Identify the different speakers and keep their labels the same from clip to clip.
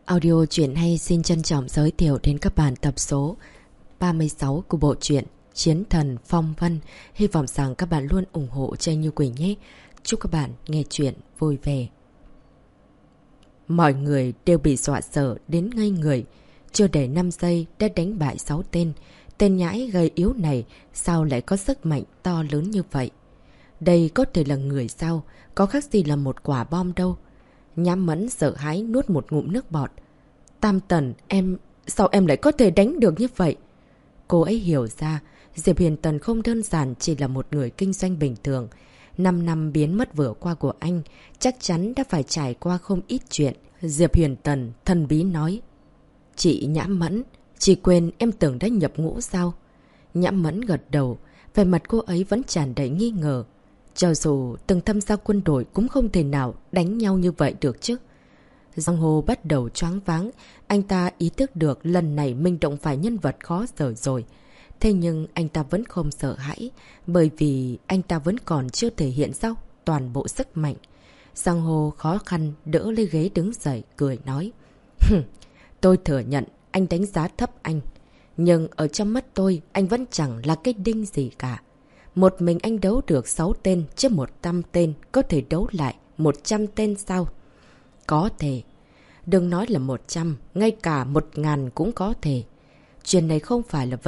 Speaker 1: Audio truyện hay xin trân trọng giới thiệu đến các bạn tập số 36 của bộ truyện Chiến Thần Phong Vân. Hy vọng rằng các bạn luôn ủng hộ cho Như Quỳnh nhé. Chúc các bạn nghe truyện vui vẻ. Mọi người đều bị dọa sợ đến ngây người. Chưa đầy 5 giây đã đánh bại 6 tên. Tên nhãi gầy yếu này sao lại có sức mạnh to lớn như vậy? Đây có thể là người sao? Có khác gì là một quả bom đâu. Nhám Mẫn sợ hãi nuốt một ngụm nước bọt. Tam Tần, sao em lại có thể đánh được như vậy? Cô ấy hiểu ra, Diệp Huyền Tần không đơn giản chỉ là một người kinh doanh bình thường. 5 năm biến mất vừa qua của anh, chắc chắn đã phải trải qua không ít chuyện. Diệp Huyền Tần thần bí nói. Chị Nhãm Mẫn, chị quên em tưởng đã nhập ngũ sao? Nhãm Mẫn gật đầu, vẻ mặt cô ấy vẫn tràn đầy nghi ngờ. Cho dù từng tham gia quân đội cũng không thể nào đánh nhau như vậy được chứ. Giang Hồ bắt đầu choáng váng, anh ta ý thức được lần này mình động phải nhân vật khó xử rồi. Thế nhưng anh ta vẫn không sợ hãi, bởi vì anh ta vẫn còn chưa thể hiện ra toàn bộ sức mạnh. Giang Hồ khó khăn đỡ lấy ghế đứng dậy, cười nói. Tôi thừa nhận anh đánh giá thấp anh, nhưng ở trong mắt tôi anh vẫn chẳng là cái đinh gì cả. Một mình anh đấu được 6 tên chứ 100 tên có thể đấu lại 100 tên sao? Có thể. Đừng nói là 100, ngay cả 1000 cũng có thể. Chuyện này không phải là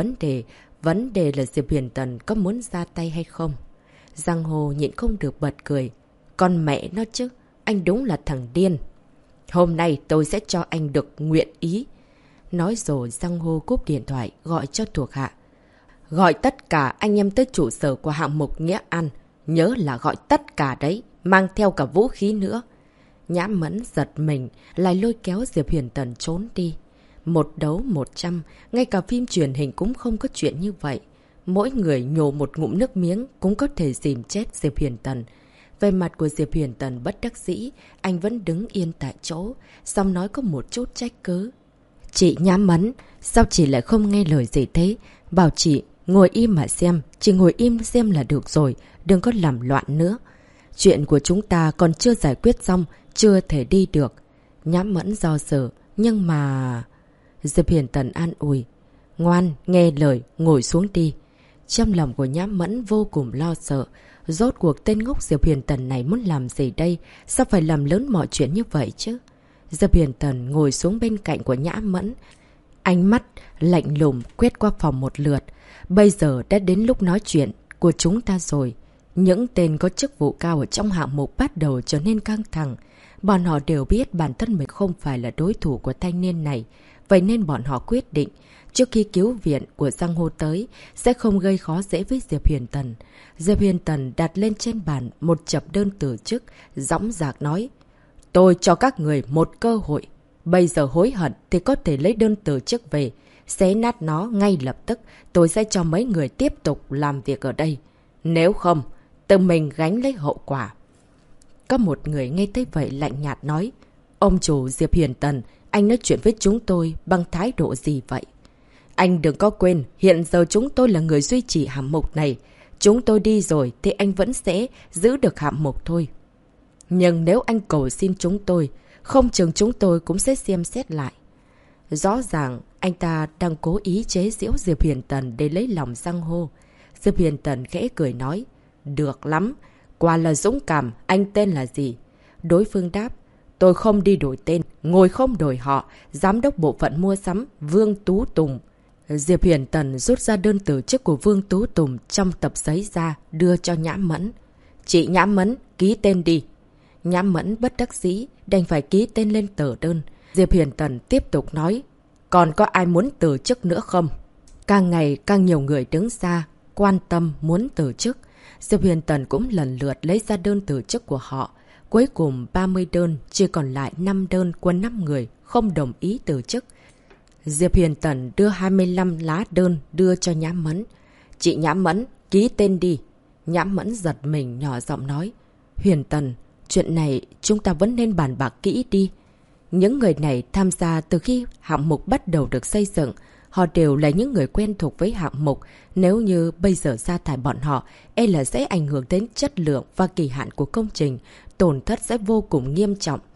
Speaker 1: vấn đề là Diệp Huyền Tần có muốn ra tay hay không. Giang Hồ nhịn không được bật cười. Con mẹ nó chứ, anh đúng là thằng điên. Hôm nay tôi sẽ cho anh được nguyện ý. Nói rồi Giang Hồ cúp điện thoại gọi cho thuộc hạ. Gọi tất cả anh em tới trụ sở của hạng mục Nghĩa An. Nhớ là gọi tất cả đấy, mang theo cả vũ khí nữa. Nhãm Mẫn giật mình, lại lôi kéo Diệp Huyền Tần trốn đi. Một đấu 100, ngay cả phim truyền hình cũng không có chuyện như vậy. Mỗi người nhổ một ngụm nước miếng cũng có thể dìm chết Diệp Huyền Tần. Về mặt của Diệp Huyền Tần bất đắc dĩ, anh vẫn đứng yên tại chỗ, xong nói có một chút trách cứ. Chị Nhãm Mẫn, sao chị lại không nghe lời gì thế? Bảo chị ngồi im mà xem, chị ngồi im xem là được rồi, đừng có làm loạn nữa. Chuyện của chúng ta còn chưa giải quyết xong, chưa thể đi được. Nhãm Mẫn do dự, nhưng mà... Diệp Huyền Tần an ủi. Ngoan, nghe lời, ngồi xuống đi. Trong lòng của Nhãm Mẫn vô cùng lo sợ. Rốt cuộc tên ngốc Diệp Huyền Tần này muốn làm gì đây? Sao phải làm lớn mọi chuyện như vậy chứ? Diệp Huyền Tần ngồi xuống bên cạnh của Nhãm Mẫn. Ánh mắt lạnh lùng quét qua phòng một lượt. Bây giờ đã đến lúc nói chuyện của chúng ta rồi. Những tên có chức vụ cao ở trong hạng mục bắt đầu trở nên căng thẳng. Bọn họ đều biết bản thân mình không phải là đối thủ của thanh niên này. Vậy nên bọn họ quyết định, trước khi cứu viện của Giang Hồ tới, sẽ không gây khó dễ với Diệp Huyền Tần. Diệp Huyền Tần đặt lên trên bàn một chập đơn từ chức, dõng dạc nói. Tôi cho các người một cơ hội. Bây giờ hối hận thì có thể lấy đơn từ chức về. Xé nát nó ngay lập tức, tôi sẽ cho mấy người tiếp tục làm việc ở đây. Nếu không, tự mình gánh lấy hậu quả. Có một người nghe thấy vậy lạnh nhạt nói. Ông chủ Diệp Huyền Tần, anh nói chuyện với chúng tôi bằng thái độ gì vậy? Anh đừng có quên, hiện giờ chúng tôi là người duy trì hạng mục này. Chúng tôi đi rồi thì anh vẫn sẽ giữ được hạng mục thôi. Nhưng nếu anh cầu xin chúng tôi, không chừng chúng tôi cũng sẽ xem xét lại. Rõ ràng, anh ta đang cố ý chế giễu Diệp Huyền Tần để lấy lòng Giang Hồ. Diệp Huyền Tần khẽ cười nói. Được lắm, quả là dũng cảm, anh tên là gì? Đối phương đáp. Tôi không đi đổi tên, ngồi không đổi họ, giám đốc bộ phận mua sắm, Vương Tú Tùng. Diệp Huyền Tần rút ra đơn từ chức của Vương Tú Tùng trong tập giấy ra, đưa cho Nhãm Mẫn. Chị Nhãm Mẫn, ký tên đi. Nhãm Mẫn bất đắc dĩ, đành phải ký tên lên tờ đơn. Diệp Huyền Tần tiếp tục nói. Còn có ai muốn từ chức nữa không? Càng ngày càng nhiều người đứng ra, quan tâm muốn từ chức. Diệp Huyền Tần cũng lần lượt lấy ra đơn từ chức của họ. Cuối cùng 30 đơn, chỉ còn lại 5 đơn của 5 người không đồng ý từ chức. Diệp Huyền Tần đưa 25 lá đơn đưa cho Nhãm Mẫn. Chị Nhãm Mẫn, ký tên đi. Nhãm Mẫn giật mình nhỏ giọng nói. Huyền Tần, chuyện này chúng ta vẫn nên bàn bạc kỹ đi. Những người này tham gia từ khi hạng mục bắt đầu được xây dựng. Họ đều là những người quen thuộc với hạng mục. Nếu như bây giờ sa thải bọn họ, e là sẽ ảnh hưởng đến chất lượng và kỳ hạn của công trình. Tổn thất sẽ vô cùng nghiêm trọng.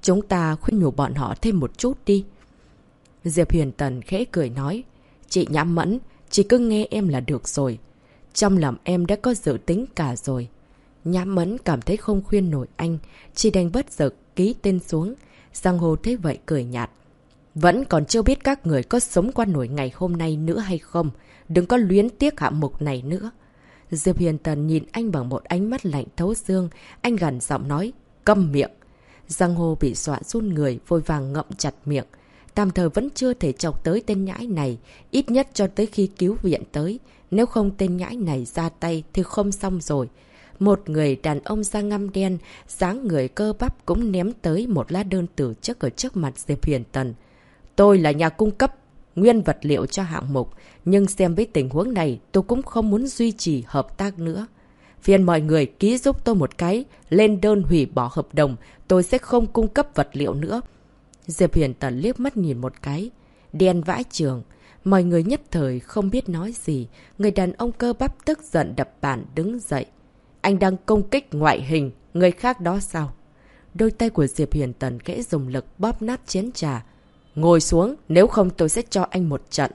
Speaker 1: Chúng ta khuyên nhủ bọn họ thêm một chút đi. Diệp Huyền Tần khẽ cười nói. Chị Nhã Mẫn, chị cứ nghe em là được rồi. Trong lòng em đã có dự tính cả rồi. Nhã Mẫn cảm thấy không khuyên nổi anh, chỉ đành bất lực ký tên xuống. Giang Hồ thấy vậy cười nhạt. Vẫn còn chưa biết các người có sống qua nổi ngày hôm nay nữa hay không. Đừng có luyến tiếc hạng mục này nữa. Diệp Huyền Tần nhìn anh bằng một ánh mắt lạnh thấu xương. Anh gằn giọng nói, câm miệng. Giang Hồ bị dọa run người, vội vàng ngậm chặt miệng. Tạm thời vẫn chưa thể chọc tới tên nhãi này, ít nhất cho tới khi cứu viện tới. Nếu không tên nhãi này ra tay thì không xong rồi. Một người đàn ông da ngăm đen, dáng người cơ bắp cũng ném tới một lá đơn từ chức ở trước mặt Diệp Huyền Tần. Tôi là nhà cung cấp nguyên vật liệu cho hạng mục, nhưng xem với tình huống này tôi cũng không muốn duy trì hợp tác nữa. Phiền mọi người ký giúp tôi một cái, lên đơn hủy bỏ hợp đồng, tôi sẽ không cung cấp vật liệu nữa. Diệp Huyền Tần liếc mắt nhìn một cái. Đen vãi trường. Mọi người nhất thời không biết nói gì. Người đàn ông cơ bắp tức giận đập bàn đứng dậy. Anh đang công kích ngoại hình, người khác đó sao? Đôi tay của Diệp Huyền Tần khẽ dùng lực bóp nát chén trà. Ngồi xuống, nếu không tôi sẽ cho anh một trận.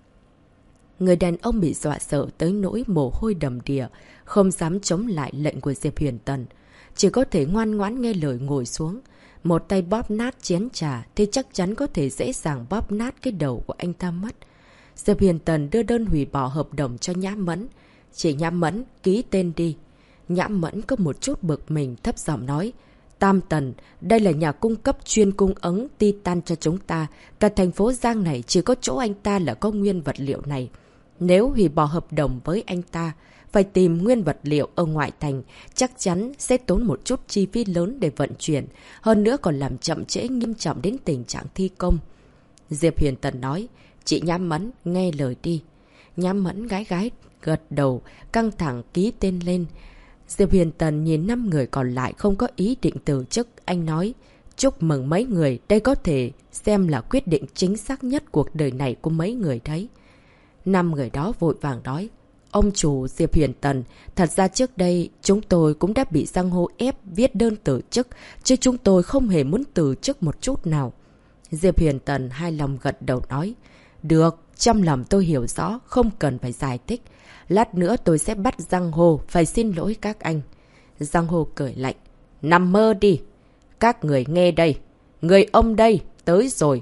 Speaker 1: Người đàn ông bị dọa sợ tới nỗi mồ hôi đầm đìa, không dám chống lại lệnh của Diệp Huyền Tần. Chỉ có thể ngoan ngoãn nghe lời ngồi xuống. Một tay bóp nát chén trà thì chắc chắn có thể dễ dàng bóp nát cái đầu của anh ta mất. Diệp Huyền Tần đưa đơn hủy bỏ hợp đồng cho Nhã Mẫn. Chị Nhã Mẫn, ký tên đi. Nhã Mẫn có một chút bực mình thấp giọng nói. Tam Tần, đây là nhà cung cấp chuyên cung ứng titan cho chúng ta. Cả thành phố Giang này chỉ có chỗ anh ta là có nguyên vật liệu này. Nếu hủy bỏ hợp đồng với anh ta, phải tìm nguyên vật liệu ở ngoại thành, chắc chắn sẽ tốn một chút chi phí lớn để vận chuyển, hơn nữa còn làm chậm trễ nghiêm trọng đến tình trạng thi công. Diệp Huyền Tần nói, chị Nhã Mẫn, nghe lời đi. Nhã Mẫn gái gái gật đầu, căng thẳng ký tên lên. Diệp Huyền Tần nhìn 5 người còn lại không có ý định từ chức, anh nói, chúc mừng mấy người, đây có thể xem là quyết định chính xác nhất cuộc đời này của mấy người đấy. 5 người đó vội vàng nói, ông chủ Diệp Huyền Tần, thật ra trước đây chúng tôi cũng đã bị Giang Hồ ép viết đơn từ chức, chứ chúng tôi không hề muốn từ chức một chút nào. Diệp Huyền Tần hài lòng gật đầu nói, được, trong lòng tôi hiểu rõ, không cần phải giải thích. Lát nữa tôi sẽ bắt Giang Hồ phải xin lỗi các anh. Giang Hồ cười lạnh, nằm mơ đi. Các người nghe đây, người ông đây, tới rồi.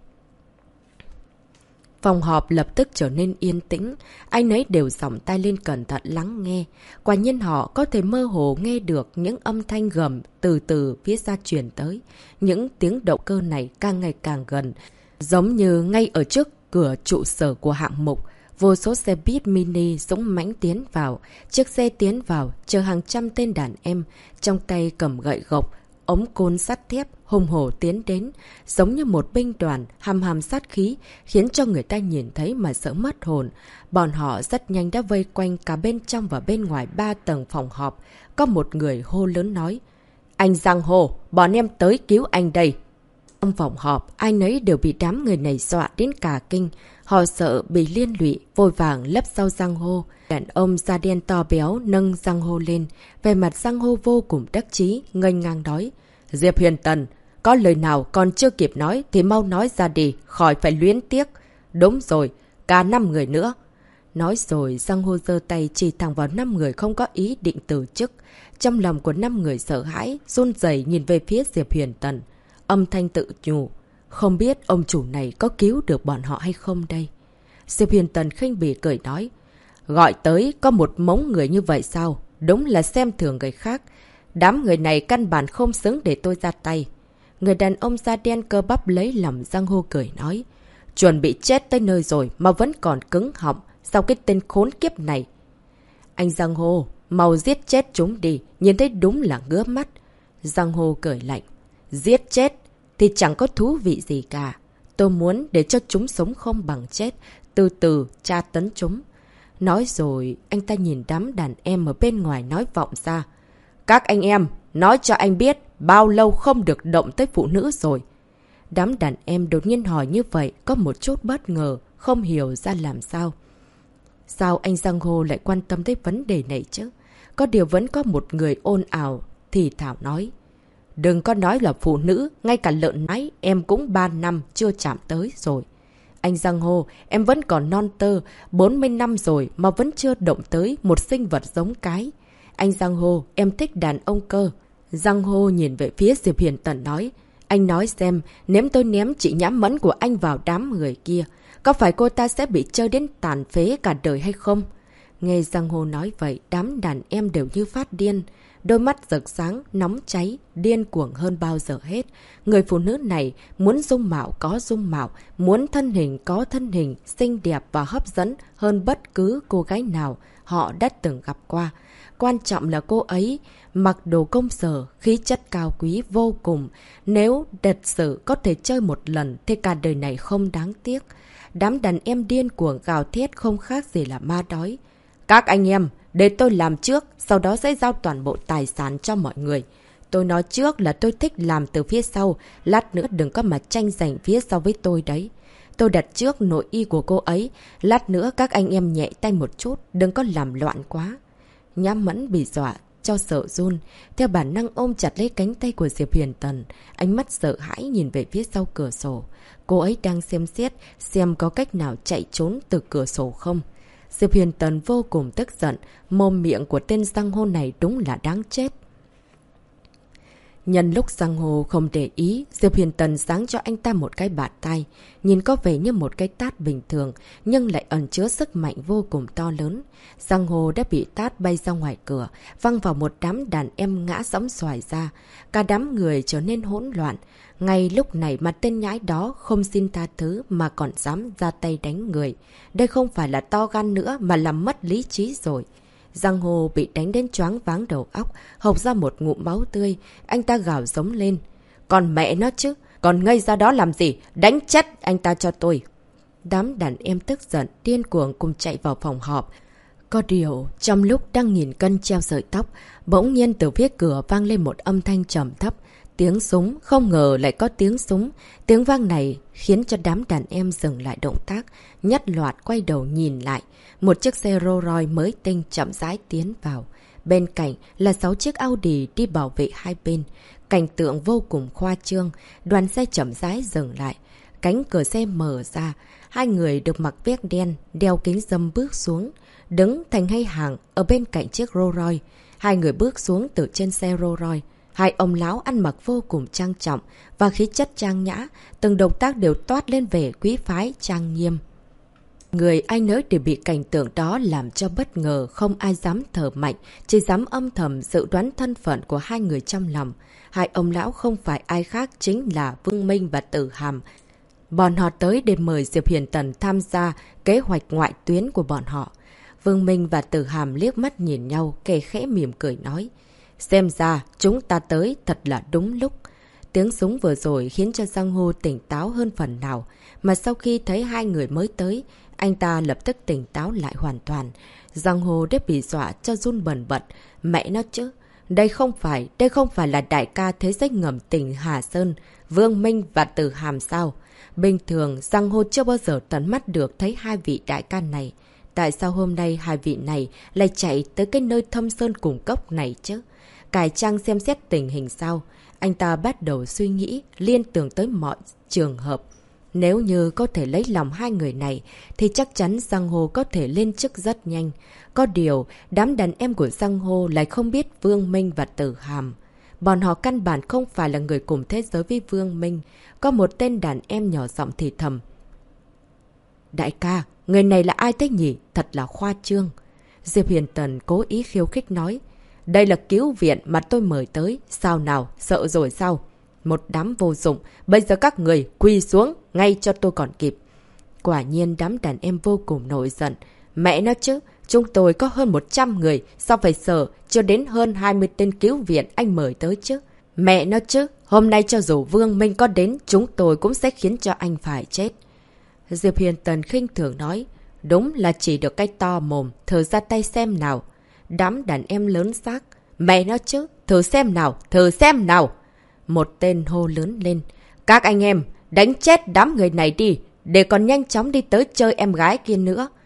Speaker 1: Phòng họp lập tức trở nên yên tĩnh, anh ấy đều giọng tay lên cẩn thận lắng nghe. Quả nhiên họ có thể mơ hồ nghe được những âm thanh gầm từ từ phía xa truyền tới. Những tiếng động cơ này càng ngày càng gần, giống như ngay ở trước cửa trụ sở của hạng mục. Vô số xe buýt mini dũng mãnh tiến vào, chiếc xe tiến vào, chờ hàng trăm tên đàn em, trong tay cầm gậy gộc, ống côn sắt thép, hùng hổ tiến đến, giống như một binh đoàn, hàm hàm sát khí, khiến cho người ta nhìn thấy mà sợ mất hồn. Bọn họ rất nhanh đã vây quanh cả bên trong và bên ngoài 3 tầng phòng họp. Có một người hô lớn nói, anh Giang Hồ, bọn em tới cứu anh đây. Trong phòng họp, ai nấy đều bị đám người này dọa đến cả kinh. Họ sợ bị liên lụy, vội vàng lấp sau Giang Hồ. Đàn ông da đen to béo nâng Giang Hồ lên. Về mặt Giang Hồ vô cùng đắc chí, nghênh ngang nói. Diệp Huyền Tần, có lời nào còn chưa kịp nói thì mau nói ra đi, khỏi phải luyến tiếc. Đúng rồi, cả 5 người nữa. Nói rồi, Giang Hồ giơ tay chỉ thẳng vào 5 người không có ý định từ chức. Trong lòng của 5 người sợ hãi, run rẩy nhìn về phía Diệp Huyền Tần. Âm thanh tự nhủ, không biết ông chủ này có cứu được bọn họ hay không đây. Diệp Huyền Tần khinh bỉ cười nói, gọi tới có một mống người như vậy sao? Đúng là xem thường người khác. Đám người này căn bản không xứng để tôi ra tay. Người đàn ông da đen cơ bắp lấy lòng Giang Hồ cười nói, chuẩn bị chết tới nơi rồi mà vẫn còn cứng họng, sao cái tên khốn kiếp này. Anh Giang Hồ, mau giết chết chúng đi, nhìn thấy đúng là ngứa mắt. Giang Hồ cười lạnh, giết chết thì chẳng có thú vị gì cả. Tôi muốn để cho chúng sống không bằng chết, từ từ tra tấn chúng. Nói rồi, anh ta nhìn đám đàn em ở bên ngoài nói vọng ra. Các anh em, nói cho anh biết, bao lâu không được động tới phụ nữ rồi. Đám đàn em đột nhiên hỏi như vậy, có một chút bất ngờ, không hiểu ra làm sao. Sao anh Giang Hồ lại quan tâm tới vấn đề này chứ? Có điều vẫn có một người ồn ào, thì thảo nói. Đừng có nói là phụ nữ, ngay cả lợn nái em cũng 3 năm chưa chạm tới rồi. Anh Giang Hồ, em vẫn còn non tơ, 40 năm rồi mà vẫn chưa động tới một sinh vật giống cái. Anh Giang Hồ, em thích đàn ông cơ. Giang Hồ nhìn về phía Diệp Hiền Tần nói, anh nói xem, nếu tôi ném chị Nhã Mẫn của anh vào đám người kia, có phải cô ta sẽ bị chơi đến tàn phế cả đời hay không? Nghe Giang Hồ nói vậy, đám đàn em đều như phát điên. Đôi mắt rực sáng, nóng cháy, điên cuồng hơn bao giờ hết. Người phụ nữ này muốn dung mạo có dung mạo, muốn thân hình có thân hình, xinh đẹp và hấp dẫn hơn bất cứ cô gái nào họ đã từng gặp qua. Quan trọng là cô ấy mặc đồ công sở, khí chất cao quý vô cùng. Nếu thật sự có thể chơi một lần thì cả đời này không đáng tiếc. Đám đàn em điên cuồng gào thét không khác gì là ma đói. Các anh em, để tôi làm trước, sau đó sẽ giao toàn bộ tài sản cho mọi người. Tôi nói trước là tôi thích làm từ phía sau, lát nữa đừng có mà tranh giành phía sau với tôi đấy. Tôi đặt trước nội y của cô ấy, lát nữa các anh em nhẹ tay một chút, đừng có làm loạn quá. Nhã Mẫn bị dọa, cho sợ run, theo bản năng ôm chặt lấy cánh tay của Diệp Hiền Tần, ánh mắt sợ hãi nhìn về phía sau cửa sổ. Cô ấy đang xem xét, xem có cách nào chạy trốn từ cửa sổ không. Diệp Hiền Tần vô cùng tức giận, mồm miệng của tên Giang Hồ này đúng là đáng chết. Nhân lúc Giang Hồ không để ý, Diệp Hiền Tần giáng cho anh ta một cái bạt tay, nhìn có vẻ như một cái tát bình thường, nhưng lại ẩn chứa sức mạnh vô cùng to lớn. Giang Hồ đã bị tát bay ra ngoài cửa, văng vào một đám đàn em ngã sõng xoài ra, cả đám người trở nên hỗn loạn. Ngay lúc này mà tên nhãi đó không xin tha thứ mà còn dám ra tay đánh người. Đây không phải là to gan nữa mà là mất lý trí rồi. Giang Hồ bị đánh đến choáng váng đầu óc, hộc ra một ngụm máu tươi. Anh ta gào giống lên. Còn mẹ nó chứ, còn ngây ra đó làm gì? Đánh chết anh ta cho tôi. Đám đàn em tức giận, điên cuồng cùng chạy vào phòng họp. Có điều, trong lúc đang nghìn cân treo sợi tóc, bỗng nhiên từ phía cửa vang lên một âm thanh trầm thấp. Tiếng súng, không ngờ lại có tiếng súng. Tiếng vang này khiến cho đám đàn em dừng lại động tác, nhất loạt quay đầu nhìn lại. Một chiếc xe Rolls Royce mới tinh chậm rãi tiến vào. Bên cạnh là 6 chiếc Audi đi bảo vệ hai bên. Cảnh tượng vô cùng khoa trương, đoàn xe chậm rãi dừng lại. Cánh cửa xe mở ra, hai người được mặc vest đen, đeo kính râm bước xuống. Đứng thành hai hàng ở bên cạnh chiếc Rolls Royce. Hai người bước xuống từ trên xe Rolls Royce. Hai ông lão ăn mặc vô cùng trang trọng và khí chất trang nhã, từng động tác đều toát lên vẻ quý phái trang nghiêm. Người ai nấy đều bị cảnh tượng đó làm cho bất ngờ, không ai dám thở mạnh, chỉ dám âm thầm dự đoán thân phận của hai người trong lòng. Hai ông lão không phải ai khác chính là Vương Minh và Tử Hàm. Bọn họ tới để mời Diệp Hiền Tần tham gia kế hoạch ngoại tuyến của bọn họ. Vương Minh và Tử Hàm liếc mắt nhìn nhau, kề khẽ mỉm cười nói. Xem ra chúng ta tới thật là đúng lúc. Tiếng súng vừa rồi khiến cho Giang Hồ tỉnh táo hơn phần nào. Mà sau khi thấy hai người mới tới, anh ta lập tức tỉnh táo lại hoàn toàn. Giang Hồ đã bị dọa cho run bần bật. Mẹ nó chứ, đây không phải là đại ca thế giới ngầm tỉnh Hà Sơn, Vương Minh và Tử Hàm sao? Bình thường Giang Hồ chưa bao giờ tận mắt được thấy hai vị đại ca này. Tại sao hôm nay hai vị này lại chạy tới cái nơi thâm sơn cùng cốc này chứ? Cải trang xem xét tình hình sao? Anh ta bắt đầu suy nghĩ, liên tưởng tới mọi trường hợp. Nếu như có thể lấy lòng hai người này, thì chắc chắn Giang Hồ có thể lên chức rất nhanh. Có điều, đám đàn em của Giang Hồ lại không biết Vương Minh và Tử Hàm. Bọn họ căn bản không phải là người cùng thế giới với Vương Minh. Có một tên đàn em nhỏ giọng thì thầm. Đại ca, người này là ai thế nhỉ? Thật là khoa trương. Diệp Hiền Tần cố ý khiêu khích nói. Đây là cứu viện mà tôi mời tới. Sao nào? Sợ rồi sao? Một đám vô dụng. Bây giờ các người quỳ xuống ngay cho tôi còn kịp. Quả nhiên đám đàn em vô cùng nổi giận. Mẹ nó chứ, chúng tôi có hơn 100 người. Sao phải sợ chưa đến hơn 20 tên cứu viện anh mời tới chứ? Mẹ nó chứ, hôm nay cho dù Vương Minh có đến, chúng tôi cũng sẽ khiến cho anh phải chết. Diệp Hiền Tần khinh thường nói. Đúng là chỉ được cái to mồm, thử ra tay xem nào. Đám đàn em lớn xác. Mẹ nó chứ, thử xem nào, thử xem nào. Một tên hô lớn lên. Các anh em, đánh chết đám người này đi, để còn nhanh chóng đi tới chơi em gái kia nữa.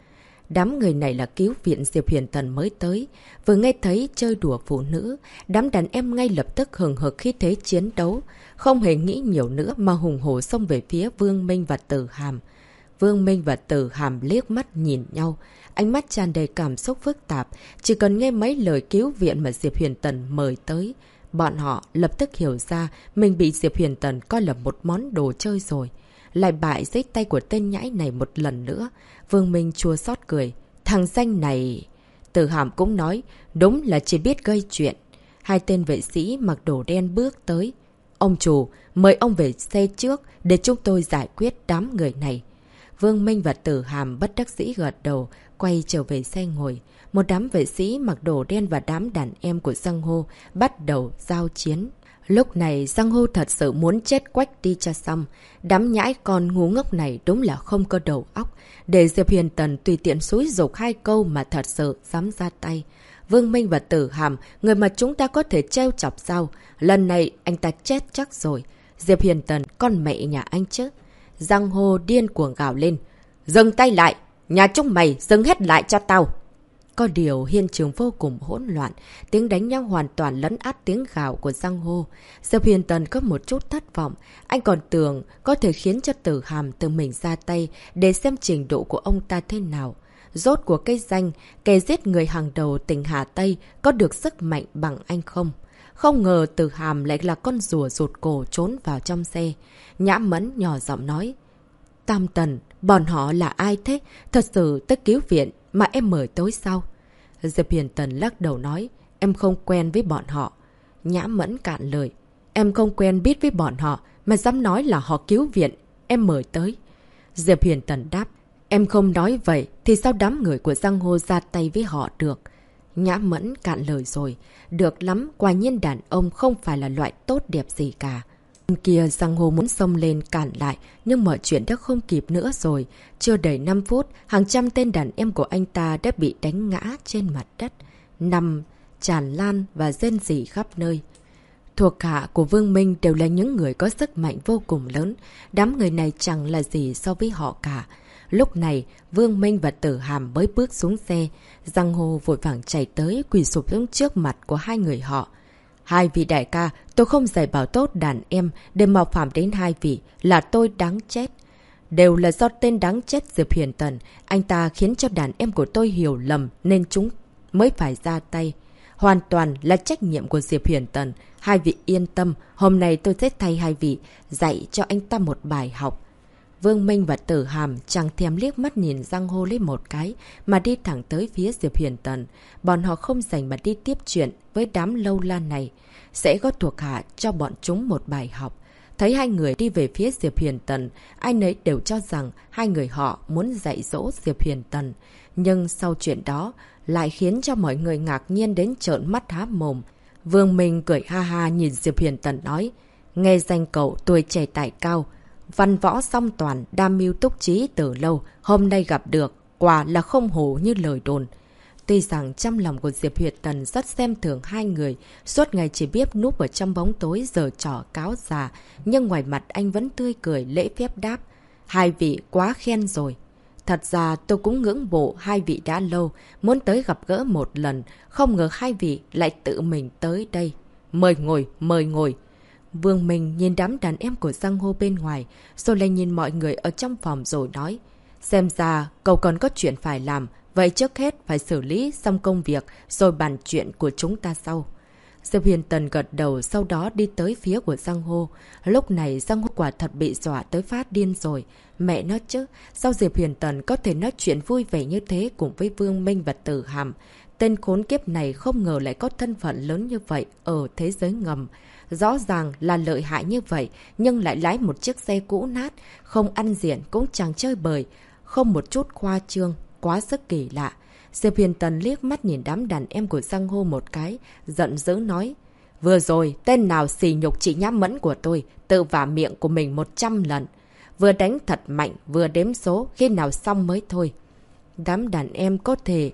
Speaker 1: Đám người này là cứu viện Diệp Huyền Tần mới tới. Vừa nghe thấy chơi đùa phụ nữ, đám đàn em ngay lập tức hừng hực khí thế chiến đấu. Không hề nghĩ nhiều nữa mà hùng hổ xông về phía Vương Minh và Tử Hàm. Vương Minh và Tử Hàm liếc mắt nhìn nhau. Ánh mắt tràn đầy cảm xúc phức tạp. Chỉ cần nghe mấy lời cứu viện mà Diệp Huyền Tần mời tới, bọn họ lập tức hiểu ra mình bị Diệp Huyền Tần coi là một món đồ chơi rồi. Lại bại dưới tay của tên nhãi này một lần nữa. Vương Minh chua xót cười. Thằng danh này... Tử Hàm cũng nói, đúng là chỉ biết gây chuyện. Hai tên vệ sĩ mặc đồ đen bước tới. Ông chủ, mời ông về xe trước để chúng tôi giải quyết đám người này. Vương Minh và Tử Hàm bất đắc dĩ gật đầu, quay trở về xe ngồi. Một đám vệ sĩ mặc đồ đen và đám đàn em của Giang Hô bắt đầu giao chiến. Lúc này Giang Hô thật sự muốn chết quách đi cho xong. Đám nhãi con ngu ngốc này đúng là không có đầu óc. Để Diệp Huyền Tần tùy tiện xúi giục hai câu mà thật sự dám ra tay. Vương Minh và Tử Hàm, người mà chúng ta có thể trêu chọc sao? Lần này anh ta chết chắc rồi. Diệp Huyền Tần, con mẹ nhà anh chứ. Giang Hô điên cuồng gào lên. Dừng tay lại! Nhà chúng mày dừng hết lại cho tao! Có điều hiện trường vô cùng hỗn loạn, tiếng đánh nhau hoàn toàn lấn át tiếng gào của Giang Hô. Diệp Huyền Tần có một chút thất vọng, anh còn tưởng có thể khiến cho Tử Hàm tự mình ra tay để xem trình độ của ông ta thế nào. Rốt của cái danh, kẻ giết người hàng đầu tỉnh Hà Tây có được sức mạnh bằng anh không? Không ngờ Tử Hàm lại là con rùa rụt cổ trốn vào trong xe. Nhã Mẫn nhỏ giọng nói. Tam Tần, bọn họ là ai thế? Thật sự tới cứu viện mà em mời tới sao? Diệp Huyền Tần lắc đầu nói. Em không quen với bọn họ. Nhã Mẫn cạn lời. Em không quen biết với bọn họ mà dám nói là họ cứu viện em mời tới. Diệp Huyền Tần đáp. Em không nói vậy thì sao đám người của Giang Hô ra tay với họ được? Nhã Mẫn cạn lời rồi. Được lắm, quả nhiên đàn ông không phải là loại tốt đẹp gì cả. Bên kia Giang Hô muốn xông lên cản lại, nhưng mọi chuyện đã không kịp nữa rồi. Chưa đầy 5 phút, hàng trăm tên đàn em của anh ta đã bị đánh ngã trên mặt đất, nằm tràn lan và rên rỉ khắp nơi. Thuộc hạ của Vương Minh đều là những người có sức mạnh vô cùng lớn. Đám người này chẳng là gì so với họ cả. Lúc này, Vương Minh và Tử Hàm mới bước xuống xe. Giang Hô vội vàng chạy tới quỳ sụp xuống trước mặt của hai người họ. Hai vị đại ca, tôi không dạy bảo tốt đàn em để mạo phạm đến hai vị, là tôi đáng chết. Đều là do tên đáng chết Diệp Huyền Tần. Anh ta khiến cho đàn em của tôi hiểu lầm nên chúng mới phải ra tay. Hoàn toàn là trách nhiệm của Diệp Huyền Tần. Hai vị yên tâm, hôm nay tôi sẽ thay hai vị, dạy cho anh ta một bài học. Vương Minh và Tử Hàm chẳng thèm liếc mắt nhìn Giang Hô lấy một cái mà đi thẳng tới phía Diệp Huyền Tần. Bọn họ không dành mà đi tiếp chuyện với đám lâu la này. Sẽ có thuộc hạ cho bọn chúng một bài học. Thấy hai người đi về phía Diệp Huyền Tần, ai nấy đều cho rằng hai người họ muốn dạy dỗ Diệp Huyền Tần. Nhưng sau chuyện đó lại khiến cho mọi người ngạc nhiên đến trợn mắt há mồm. Vương Minh cười ha ha nhìn Diệp Huyền Tần nói. Nghe danh cậu tuổi trẻ tài cao, văn võ song toàn, đam mưu túc trí từ lâu, hôm nay gặp được, quả là không hổ như lời đồn. Tuy rằng trong lòng của Diệp Huyền Tần rất xem thường hai người, suốt ngày chỉ biết núp ở trong bóng tối giở trò cáo già, nhưng ngoài mặt anh vẫn tươi cười lễ phép đáp. Hai vị quá khen rồi. Thật ra tôi cũng ngưỡng mộ hai vị đã lâu, muốn tới gặp gỡ một lần, không ngờ hai vị lại tự mình tới đây. Mời ngồi, mời ngồi. Vương Minh nhìn đám đàn em của Giang Hô bên ngoài, rồi lại nhìn mọi người ở trong phòng rồi nói. Xem ra cậu còn có chuyện phải làm, vậy trước hết phải xử lý xong công việc rồi bàn chuyện của chúng ta sau. Diệp Huyền Tần gật đầu, sau đó đi tới phía của Giang Hô. Lúc này Giang Hô quả thật bị dọa tới phát điên rồi. Mẹ nó chứ, sao Diệp Huyền Tần có thể nói chuyện vui vẻ như thế cùng với Vương Minh và Tử Hàm. Tên khốn kiếp này không ngờ lại có thân phận lớn như vậy ở thế giới ngầm. Rõ ràng là lợi hại như vậy, nhưng lại lái một chiếc xe cũ nát, không ăn diện cũng chẳng chơi bời, không một chút khoa trương, quá sức kỳ lạ. Diệp Huyền Tần liếc mắt nhìn đám đàn em của Giang Hô một cái, giận dữ nói. Vừa rồi, tên nào xỉ nhục chị Nhã Mẫn của tôi, tự vả miệng của mình 100 lần. Vừa đánh thật mạnh, vừa đếm số, khi nào xong mới thôi. Đám đàn em có thể...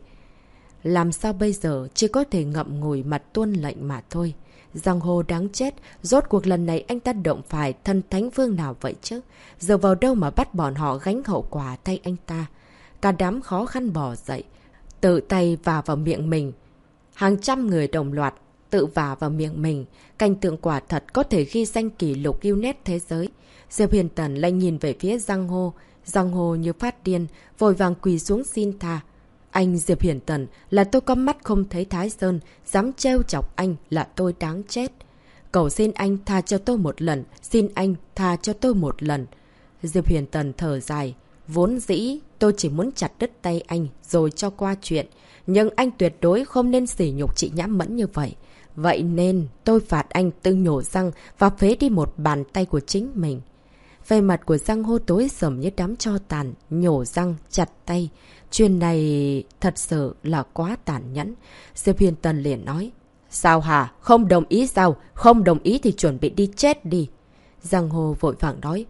Speaker 1: Làm sao bây giờ, chỉ có thể ngậm ngùi mặt tuân lệnh mà thôi. Giang Hô đáng chết, rốt cuộc lần này anh ta động phải thân thánh vương nào vậy chứ? Giờ vào đâu mà bắt bọn họ gánh hậu quả thay anh ta? Cả đám khó khăn bò dậy, tự tay vả vào miệng mình. Hàng trăm người đồng loạt tự vả vào miệng mình. Cảnh tượng quả thật có thể ghi danh kỷ lục Guinness thế giới. Diệp Huyền Tần lại nhìn về phía Giang Hồ. Giang Hồ như phát điên, vội vàng quỳ xuống xin tha. Anh Diệp Huyền Tần, là tôi có mắt không thấy Thái Sơn, dám trêu chọc anh là tôi đáng chết. Cầu xin anh tha cho tôi một lần, xin anh tha cho tôi một lần. Diệp Huyền Tần thở dài. Vốn dĩ, tôi chỉ muốn chặt đứt tay anh rồi cho qua chuyện. Nhưng anh tuyệt đối không nên sỉ nhục chị Nhã Mẫn như vậy. Vậy nên tôi phạt anh tự nhổ răng và phế đi một bàn tay của chính mình. Về mặt của Giang Hồ tối sầm như đám tro tàn, nhổ răng, chặt tay. Chuyện này thật sự là quá tàn nhẫn. Diệp Huyền Tần liền nói. Sao hả? Không đồng ý sao? Không đồng ý thì chuẩn bị đi chết đi. Giang Hồ vội vàng nói.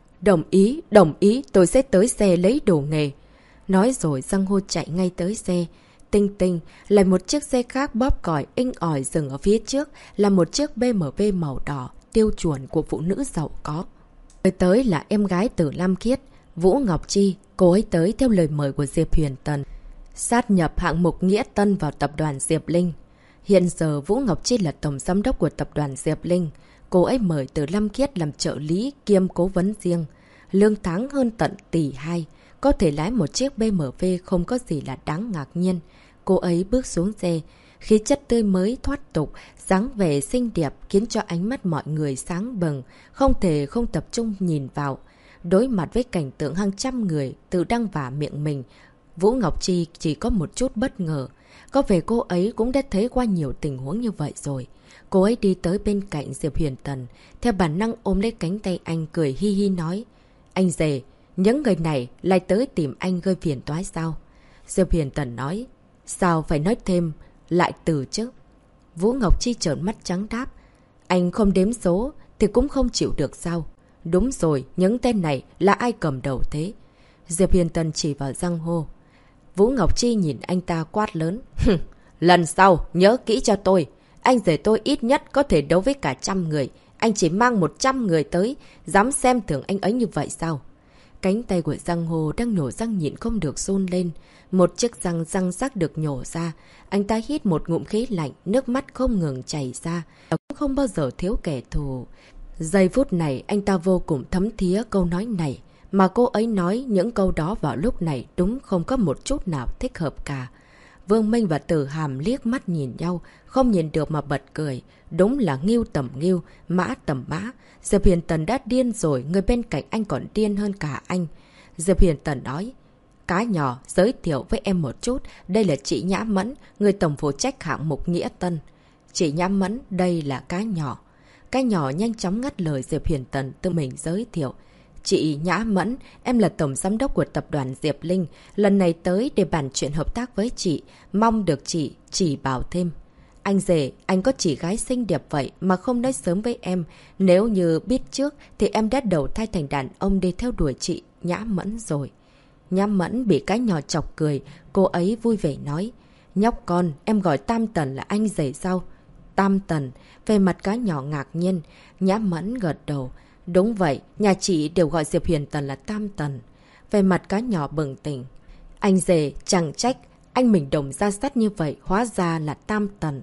Speaker 1: Đồng ý, tôi sẽ tới xe lấy đồ nghề. Nói rồi Giang Hồ chạy ngay tới xe. Tinh tinh, lại một chiếc xe khác bóp còi inh ỏi dừng ở phía trước là một chiếc BMW màu đỏ, tiêu chuẩn của phụ nữ giàu có. Người tới là em gái Tử Lam Khiết, Vũ Ngọc Chi, cô ấy tới theo lời mời của Diệp Huyền Tần. Sát nhập hạng mục Nghĩa Tân vào tập đoàn Diệp Linh. Hiện giờ Vũ Ngọc Chi là tổng giám đốc của tập đoàn Diệp Linh. Cô ấy mời Tử Lam Khiết làm trợ lý kiêm cố vấn riêng. Lương tháng hơn tận tỷ 2. Có thể lái một chiếc BMW không có gì là đáng ngạc nhiên. Cô ấy bước xuống xe. Khí chất tươi mới thoát tục, dáng vẻ xinh đẹp khiến cho ánh mắt mọi người sáng bừng. Không thể không tập trung nhìn vào. Đối mặt với cảnh tượng hàng trăm người tự đăng vả miệng mình, Vũ Ngọc Chi chỉ có một chút bất ngờ. Có vẻ cô ấy cũng đã thấy qua nhiều tình huống như vậy rồi. Cô ấy đi tới bên cạnh Diệp Huyền Tần, theo bản năng ôm lấy cánh tay anh cười hi hi nói. Anh rể, những người này lại tới tìm anh gây phiền toái sao? Diệp Huyền Tần nói. Sao phải nói thêm lại từ chứ? Vũ Ngọc Chi trợn mắt trắng đáp. Anh không đếm số thì cũng không chịu được sao? Đúng rồi, những tên này là ai cầm đầu thế? Diệp Huyền Tần chỉ vào Giang Hồ. Vũ Ngọc Chi nhìn anh ta quát lớn. Lần sau, nhớ kỹ cho tôi. Anh rể tôi ít nhất có thể đấu với cả 100 người. Anh chỉ mang 100 người tới. Dám xem thường anh ấy như vậy sao? Cánh tay của Giang Hồ đang nhổ răng nhịn không được run lên. Một chiếc răng răng rắc được nhổ ra. Anh ta hít một ngụm khí lạnh, nước mắt không ngừng chảy ra. Cũng không bao giờ thiếu kẻ thù. Giây phút này anh ta vô cùng thấm thía câu nói này. Mà cô ấy nói những câu đó vào lúc này đúng không có một chút nào thích hợp cả. Vương Minh và Tử Hàm liếc mắt nhìn nhau, không nhìn được mà bật cười. Đúng là Ngưu tầm Ngưu, Mã tầm Mã. Diệp Huyền Tần đã điên rồi, người bên cạnh anh còn điên hơn cả anh. Diệp Huyền Tần nói. Cá nhỏ, giới thiệu với em một chút. Đây là chị Nhã Mẫn, người tổng phụ trách hạng mục Nghĩa Tân. Chị Nhã Mẫn, đây là cá nhỏ. Cá nhỏ nhanh chóng ngắt lời Diệp Huyền Tần tự mình giới thiệu. Chị Nhã Mẫn, em là tổng giám đốc của tập đoàn Diệp Linh. Lần này tới để bàn chuyện hợp tác với chị. Mong được chị chỉ bảo thêm. Anh rể, anh có chị gái xinh đẹp vậy mà không nói sớm với em. Nếu như biết trước thì em đã đầu thai thành đàn ông để theo đuổi chị Nhã Mẫn rồi. Nhã Mẫn bị cái nhỏ chọc cười. Cô ấy vui vẻ nói. Nhóc con, em gọi Tam Tần là anh rể sao? Tam Tần, về mặt cá nhỏ ngạc nhiên. Nhã Mẫn gật đầu. Đúng vậy, nhà chị đều gọi Diệp Huyền Tần là Tam Tần. Về mặt cá nhỏ bừng tỉnh. Anh rể, chẳng trách, anh mình đồng ra sắt như vậy, hóa ra là Tam Tần.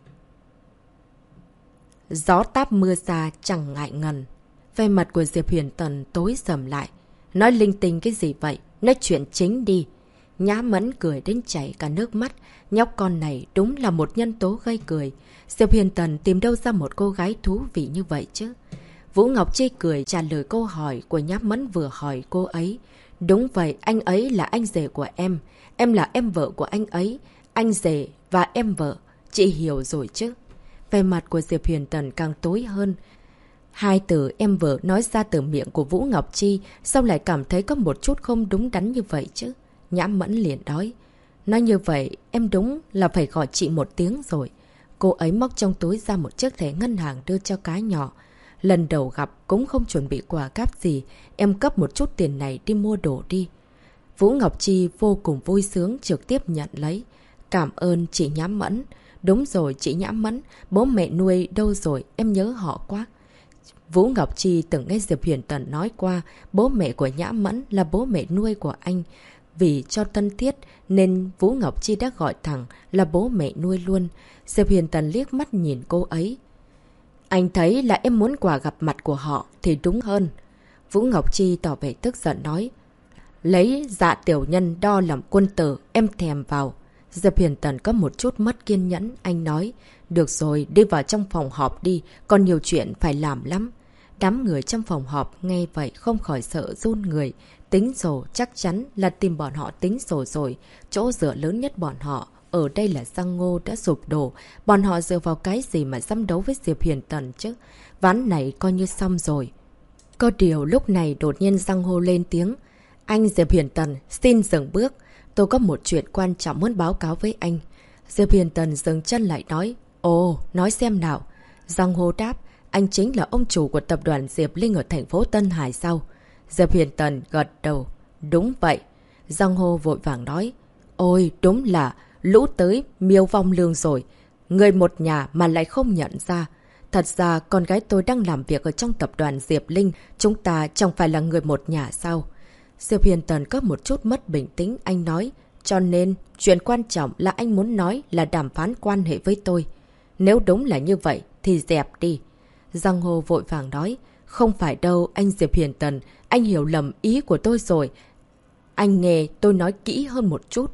Speaker 1: Gió táp mưa xa, chẳng ngại ngần. Về mặt của Diệp Huyền Tần tối sầm lại. Nói linh tinh cái gì vậy? Nói chuyện chính đi. Nhã Mẫn cười đến chảy cả nước mắt. Nhóc con này đúng là một nhân tố gây cười. Diệp Huyền Tần tìm đâu ra một cô gái thú vị như vậy chứ? Vũ Ngọc Chi cười trả lời câu hỏi của Nhã Mẫn vừa hỏi cô ấy. Đúng vậy, anh ấy là anh rể của em. Em là em vợ của anh ấy. Anh rể và em vợ. Chị hiểu rồi chứ? Về mặt của Diệp Huyền Tần càng tối hơn. Hai từ em vợ nói ra từ miệng của Vũ Ngọc Chi, sao lại cảm thấy có một chút không đúng đắn như vậy chứ? Nhã Mẫn liền nói. Nói như vậy, em đúng là phải gọi chị một tiếng rồi. Cô ấy móc trong túi ra một chiếc thẻ ngân hàng đưa cho cái nhỏ. Lần đầu gặp cũng không chuẩn bị quà cáp gì, em cấp một chút tiền này đi mua đồ đi. Vũ Ngọc Chi vô cùng vui sướng trực tiếp nhận lấy. Cảm ơn chị Nhã Mẫn. Đúng rồi chị Nhã Mẫn, bố mẹ nuôi đâu rồi, em nhớ họ quá. Vũ Ngọc Chi từng nghe Diệp Huyền Tần nói qua, bố mẹ của Nhã Mẫn là bố mẹ nuôi của anh. vì cho thân thiết nên Vũ Ngọc Chi đã gọi thẳng là bố mẹ nuôi luôn. Diệp Huyền Tần liếc mắt nhìn cô ấy. Anh thấy là em muốn quà gặp mặt của họ thì đúng hơn. Vũ Ngọc Chi tỏ vẻ tức giận nói. Lấy dạ tiểu nhân đo làm quân tử, em thèm vào. Diệp Huyền Tần có một chút mất kiên nhẫn, anh nói. Được rồi, đi vào trong phòng họp đi, còn nhiều chuyện phải làm lắm. Đám người trong phòng họp nghe vậy không khỏi sợ run người. Tính sổ chắc chắn là tìm bọn họ tính sổ rồi. Chỗ dựa lớn nhất bọn họ ở đây là Giang Ngô đã sụp đổ. Bọn họ dựa vào cái gì mà dám đấu với Diệp Huyền Tần chứ? Ván này coi như xong rồi. Có điều lúc này đột nhiên Giang Ngô lên tiếng. Anh Diệp Huyền Tần, xin dừng bước. Tôi có một chuyện quan trọng muốn báo cáo với anh. Diệp Huyền Tần dừng chân lại nói. Ồ, nói xem nào. Giang Ngô đáp. Anh chính là ông chủ của tập đoàn Diệp Linh ở thành phố Tân Hải sao? Diệp Huyền Tần gật đầu. Đúng vậy. Giang Ngô vội vàng nói. Ôi, đúng là lũ tới miêu vong lương rồi. Người một nhà mà lại không nhận ra. Thật ra con gái tôi đang làm việc ở trong tập đoàn Diệp Linh. Chúng ta chẳng phải là người một nhà sao? Diệp Huyền Tần có một chút mất bình tĩnh. Anh nói. Cho nên, chuyện quan trọng là anh muốn nói là đàm phán quan hệ với tôi. Nếu đúng là như vậy, thì dẹp đi. Giang Hồ vội vàng nói. Không phải đâu, anh Diệp Huyền Tần. Anh hiểu lầm ý của tôi rồi. Anh nghe tôi nói kỹ hơn một chút.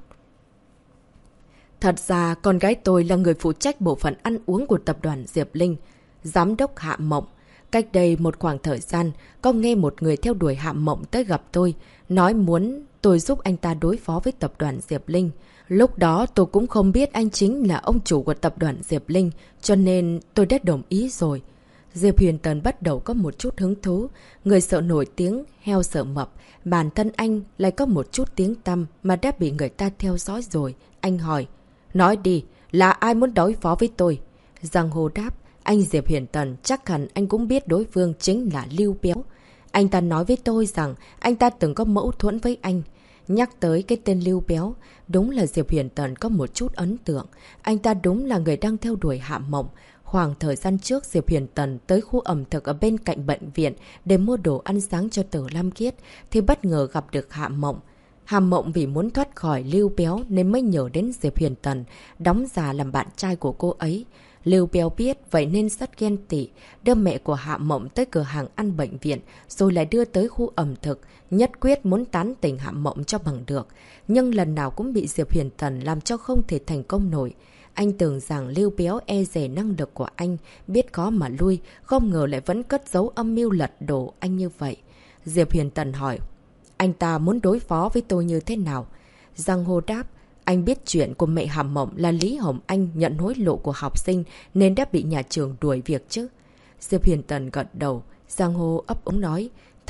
Speaker 1: Thật ra, con gái tôi là người phụ trách bộ phận ăn uống của tập đoàn Diệp Linh. Giám đốc Hạ Mộng. Cách đây một khoảng thời gian, có nghe một người theo đuổi Hạ Mộng tới gặp tôi. Nói muốn tôi giúp anh ta đối phó với tập đoàn Diệp Linh. Lúc đó tôi cũng không biết anh chính là ông chủ của tập đoàn Diệp Linh. Cho nên tôi đã đồng ý rồi. Diệp Huyền Tần bắt đầu có một chút hứng thú. Người sợ nổi tiếng, heo sợ mập. Bản thân anh lại có một chút tiếng tăm mà đã bị người ta theo dõi rồi. Anh hỏi. Nói đi, là ai muốn đối phó với tôi? Giang Hồ đáp. Anh Diệp Huyền Tần chắc hẳn anh cũng biết đối phương chính là Lưu Béo. Anh ta nói với tôi rằng anh ta từng có mâu thuẫn với anh. Nhắc tới cái tên Lưu Béo, đúng là Diệp Huyền Tần có một chút ấn tượng. Anh ta đúng là người đang theo đuổi Hạ Mộng. Khoảng thời gian trước, Diệp Huyền Tần tới khu ẩm thực ở bên cạnh bệnh viện để mua đồ ăn sáng cho Tử Lam Kiết, thì bất ngờ gặp được Hạ Mộng. Hạ Mộng vì muốn thoát khỏi Lưu Béo nên mới nhờ đến Diệp Huyền Tần, đóng giả làm bạn trai của cô ấy. Lưu Béo biết vậy nên rất ghen tị, đưa mẹ của Hạ Mộng tới cửa hàng ăn bệnh viện, rồi lại đưa tới khu ẩm thực, nhất quyết muốn tán tỉnh Hạ Mộng cho bằng được. Nhưng lần nào cũng bị Diệp Huyền Tần làm cho không thể thành công nổi. Anh tưởng rằng Lưu Béo e dè năng lực của anh, biết khó mà lui, không ngờ lại vẫn cất giấu âm mưu lật đổ anh như vậy. Diệp Huyền Tần hỏi, anh ta muốn đối phó với tôi như thế nào? Giang Hồ đáp, anh biết chuyện của mẹ Hạ Mộng là Lý Hồng Anh nhận hối lộ của học sinh nên đã bị nhà trường đuổi việc chứ. Diệp Huyền Tần gật đầu, Giang Hồ ấp úng nói,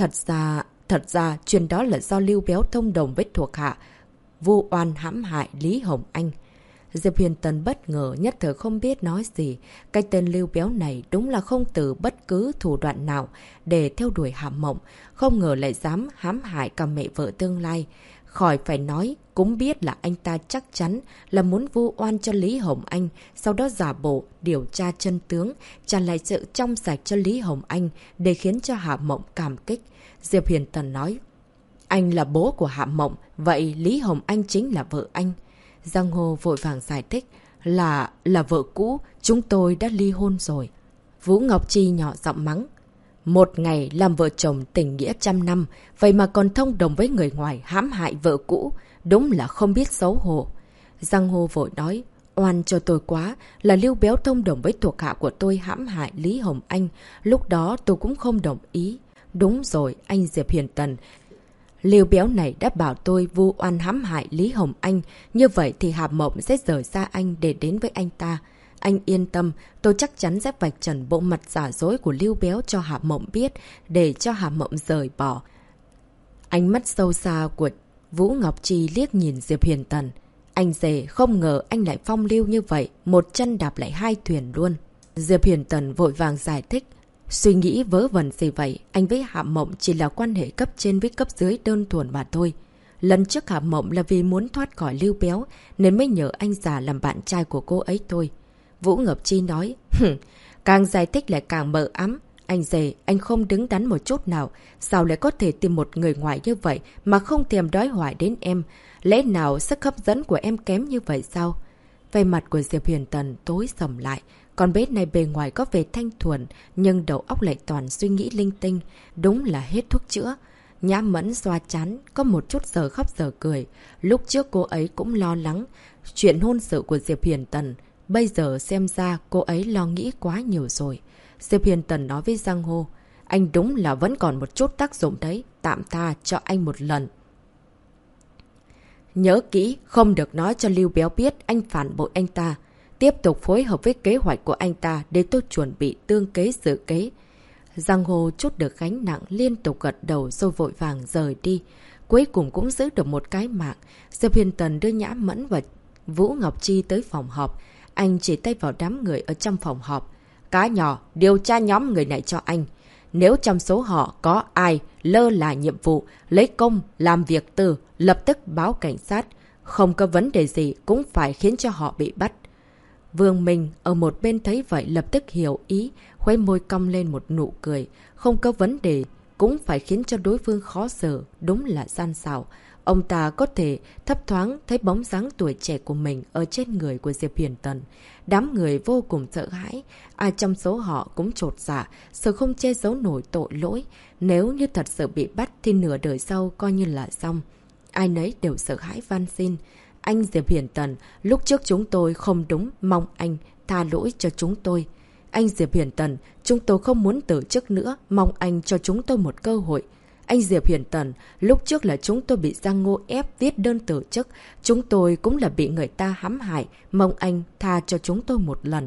Speaker 1: thật ra chuyện đó là do Lưu Béo thông đồng với thuộc hạ, vu oan hãm hại Lý Hồng Anh. Diệp Huyền Tần bất ngờ nhất thời không biết nói gì. Cái tên Lưu Béo này đúng là không từ bất cứ thủ đoạn nào để theo đuổi Hạ Mộng. Không ngờ lại dám hãm hại cả mẹ vợ tương lai. Khỏi phải nói, cũng biết là anh ta chắc chắn là muốn vu oan cho Lý Hồng Anh. Sau đó giả bộ, điều tra chân tướng, trả lại sự trong sạch cho Lý Hồng Anh để khiến cho Hạ Mộng cảm kích. Diệp Huyền Tần nói, anh là bố của Hạ Mộng, vậy Lý Hồng Anh chính là vợ anh. Giang Hồ vội vàng giải thích, là vợ cũ, chúng tôi đã ly hôn rồi. Vũ Ngọc Chi nhỏ giọng mắng, một ngày làm vợ chồng tình nghĩa 100 năm, vậy mà còn thông đồng với người ngoài hãm hại vợ cũ, đúng là không biết xấu hổ. Giang Hồ vội nói, oan cho tôi quá, là Lưu Béo thông đồng với thuộc hạ của tôi hãm hại Lý Hồng Anh, lúc đó tôi cũng không đồng ý. Đúng rồi, anh Diệp Huyền Tần, Lưu Béo này đã bảo tôi vu oan hãm hại Lý Hồng Anh, như vậy thì Hạ Mộng sẽ rời xa anh để đến với anh ta. Anh yên tâm, tôi chắc chắn sẽ vạch trần bộ mặt giả dối của Lưu Béo cho Hạ Mộng biết, để cho Hạ Mộng rời bỏ. Ánh mắt sâu xa của Vũ Ngọc Chi liếc nhìn Diệp Huyền Tần. Anh dè không ngờ anh lại phong lưu như vậy, một chân đạp lại hai thuyền luôn. Diệp Huyền Tần vội vàng giải thích. Suy nghĩ vớ vẩn gì vậy, anh với Hạ Mộng chỉ là quan hệ cấp trên với cấp dưới đơn thuần mà thôi. Lần trước Hạ Mộng là vì muốn thoát khỏi Lưu Béo nên mới nhờ anh già làm bạn trai của cô ấy thôi. Vũ Ngọc Chi nói, càng giải thích lại càng mờ ám. Anh rể, anh không đứng đắn một chút nào. Sao lại có thể tìm một người ngoài như vậy mà không thèm đói hoài đến em? Lẽ nào sức hấp dẫn của em kém như vậy sao? Về mặt của Diệp Huyền Tần tối sầm lại. Con bé này bề ngoài có vẻ thanh thuần, nhưng đầu óc lại toàn suy nghĩ linh tinh. Đúng là hết thuốc chữa. Nhã Mẫn xoa chán, có một chút giờ khóc giờ cười. Lúc trước cô ấy cũng lo lắng chuyện hôn sự của Diệp Huyền Tần. Bây giờ xem ra cô ấy lo nghĩ quá nhiều rồi. Diệp Huyền Tần nói với Giang Hô, anh đúng là vẫn còn một chút tác dụng đấy, tạm tha cho anh một lần. Nhớ kỹ, không được nói cho Lưu Béo biết anh phản bội anh ta. Tiếp tục phối hợp với kế hoạch của anh ta để tôi chuẩn bị tương kế dự kế. Giang Hồ chút được gánh nặng liên tục gật đầu rồi vội vàng rời đi. Cuối cùng cũng giữ được một cái mạng. Diệp Huyền Tần đưa Nhã Mẫn và Vũ Ngọc Chi tới phòng họp. Anh chỉ tay vào đám người ở trong phòng họp. Cá nhỏ, điều tra nhóm người này cho anh. Nếu trong số họ có ai lơ là nhiệm vụ, lấy công, làm việc từ, lập tức báo cảnh sát. Không có vấn đề gì cũng phải khiến cho họ bị bắt. Vương Minh ở một bên thấy vậy lập tức hiểu ý, khóe môi cong lên một nụ cười. Không có vấn đề, cũng phải khiến cho đối phương khó xử, đúng là gian xảo. Ông ta có thể thấp thoáng thấy bóng dáng tuổi trẻ của mình ở trên người của Diệp Huyền Tần. Đám người vô cùng sợ hãi, ai trong số họ cũng trột dạ, sợ không che giấu nổi tội lỗi. Nếu như thật sự bị bắt thì nửa đời sau coi như là xong. Ai nấy đều sợ hãi van xin. Anh Diệp Huyền Tần, lúc trước chúng tôi không đúng, mong anh tha lỗi cho chúng tôi. Anh Diệp Huyền Tần, chúng tôi không muốn từ chức nữa, mong anh cho chúng tôi một cơ hội. Anh Diệp Huyền Tần, lúc trước là chúng tôi bị Giang Ngô ép viết đơn từ chức, chúng tôi cũng là bị người ta hãm hại, mong anh tha cho chúng tôi một lần.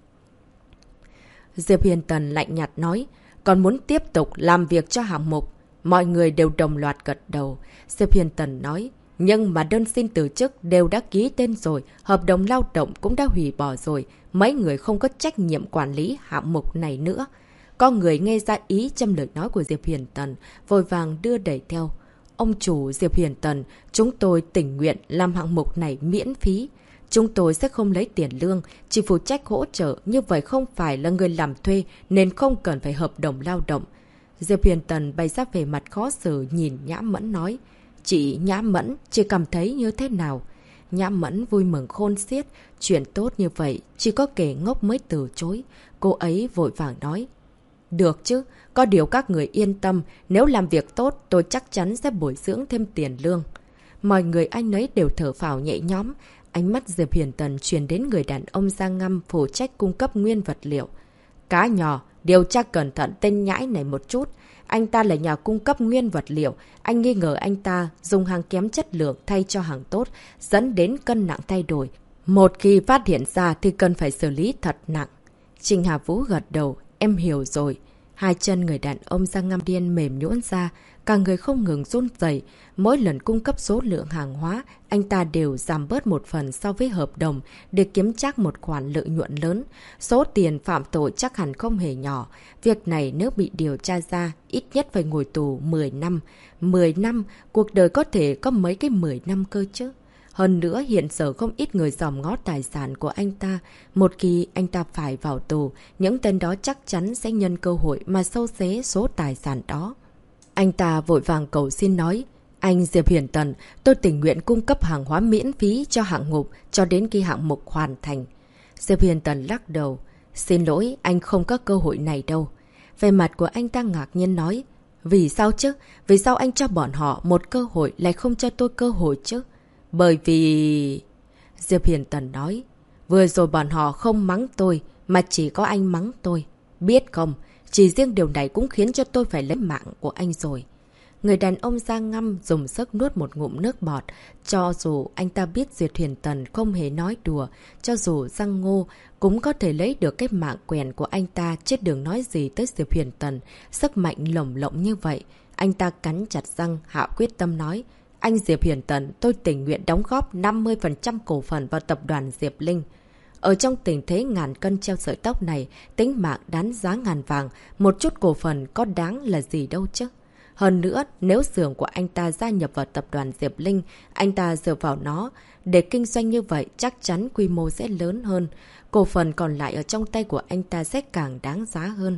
Speaker 1: Diệp Huyền Tần lạnh nhạt nói, còn muốn tiếp tục làm việc cho hạng mục. Mọi người đều đồng loạt gật đầu. Diệp Huyền Tần nói, nhưng mà đơn xin từ chức đều đã ký tên rồi, hợp đồng lao động cũng đã hủy bỏ rồi, mấy người không có trách nhiệm quản lý hạng mục này nữa. Có người nghe ra ý trong lời nói của Diệp Huyền Tần, vội vàng đưa đẩy theo. Ông chủ Diệp Huyền Tần, chúng tôi tình nguyện làm hạng mục này miễn phí. Chúng tôi sẽ không lấy tiền lương, chỉ phụ trách hỗ trợ, như vậy không phải là người làm thuê nên không cần phải hợp đồng lao động. Diệp Huyền Tần bày ra về mặt khó xử nhìn Nhã Mẫn nói, chị Nhã Mẫn, chị cảm thấy như thế nào? Nhã Mẫn vui mừng khôn xiết, chuyện tốt như vậy, chỉ có kẻ ngốc mới từ chối. Cô ấy vội vàng nói, được chứ, có điều các người yên tâm, nếu làm việc tốt tôi chắc chắn sẽ bồi dưỡng thêm tiền lương. Mọi người anh ấy đều thở phào nhẹ nhõm, ánh mắt Diệp Huyền Tần truyền đến người đàn ông Giang Ngâm phụ trách cung cấp nguyên vật liệu. Cá nhỏ, điều tra cẩn thận tên nhãi này một chút. Anh ta là nhà cung cấp nguyên vật liệu. Anh nghi ngờ anh ta dùng hàng kém chất lượng thay cho hàng tốt, dẫn đến cân nặng thay đổi. Một khi phát hiện ra thì cần phải xử lý thật nặng. Trình Hà Vũ gật đầu, em hiểu rồi. Hai chân người đàn ông Giang Ngâm Điên mềm nhũn ra, cả người không ngừng run rẩy. Mỗi lần cung cấp số lượng hàng hóa, anh ta đều giảm bớt một phần so với hợp đồng để kiếm chắc một khoản lợi nhuận lớn. Số tiền phạm tội chắc hẳn không hề nhỏ. Việc này nếu bị điều tra ra, ít nhất phải ngồi tù 10 năm. 10 năm, cuộc đời có thể có mấy cái 10 năm cơ chứ. Hơn nữa hiện giờ không ít người dòm ngó tài sản của anh ta. Một khi anh ta phải vào tù, những tên đó chắc chắn sẽ nhân cơ hội mà xâu xé số tài sản đó. Anh ta vội vàng cầu xin nói, anh Diệp Huyền Tần, tôi tình nguyện cung cấp hàng hóa miễn phí cho hạng mục cho đến khi hạng mục hoàn thành. Diệp Huyền Tần lắc đầu, xin lỗi, anh không có cơ hội này đâu. Về mặt của anh ta ngạc nhiên nói, vì sao chứ? Vì sao anh cho bọn họ một cơ hội lại không cho tôi cơ hội chứ? Bởi vì... Diệp Huyền Tần nói, vừa rồi bọn họ không mắng tôi, mà chỉ có anh mắng tôi. Biết không, chỉ riêng điều này cũng khiến cho tôi phải lấy mạng của anh rồi. Người đàn ông Giang Ngâm dùng sức nuốt một ngụm nước bọt. Cho dù anh ta biết Diệp Huyền Tần không hề nói đùa, cho dù Giang Ngô cũng có thể lấy được cái mạng quèn của anh ta, chết đường nói gì tới Diệp Huyền Tần. Sức mạnh lồng lộng như vậy, anh ta cắn chặt răng, hạ quyết tâm nói, anh Diệp Huyền Tần, tôi tình nguyện đóng góp 50% cổ phần vào tập đoàn Diệp Linh. Ở trong tình thế ngàn cân treo sợi tóc này, tính mạng đáng giá ngàn vàng, một chút cổ phần có đáng là gì đâu chứ. Hơn nữa, nếu xưởng của anh ta gia nhập vào tập đoàn Diệp Linh, anh ta dựa vào nó để kinh doanh như vậy chắc chắn quy mô sẽ lớn hơn. Cổ phần còn lại ở trong tay của anh ta sẽ càng đáng giá hơn.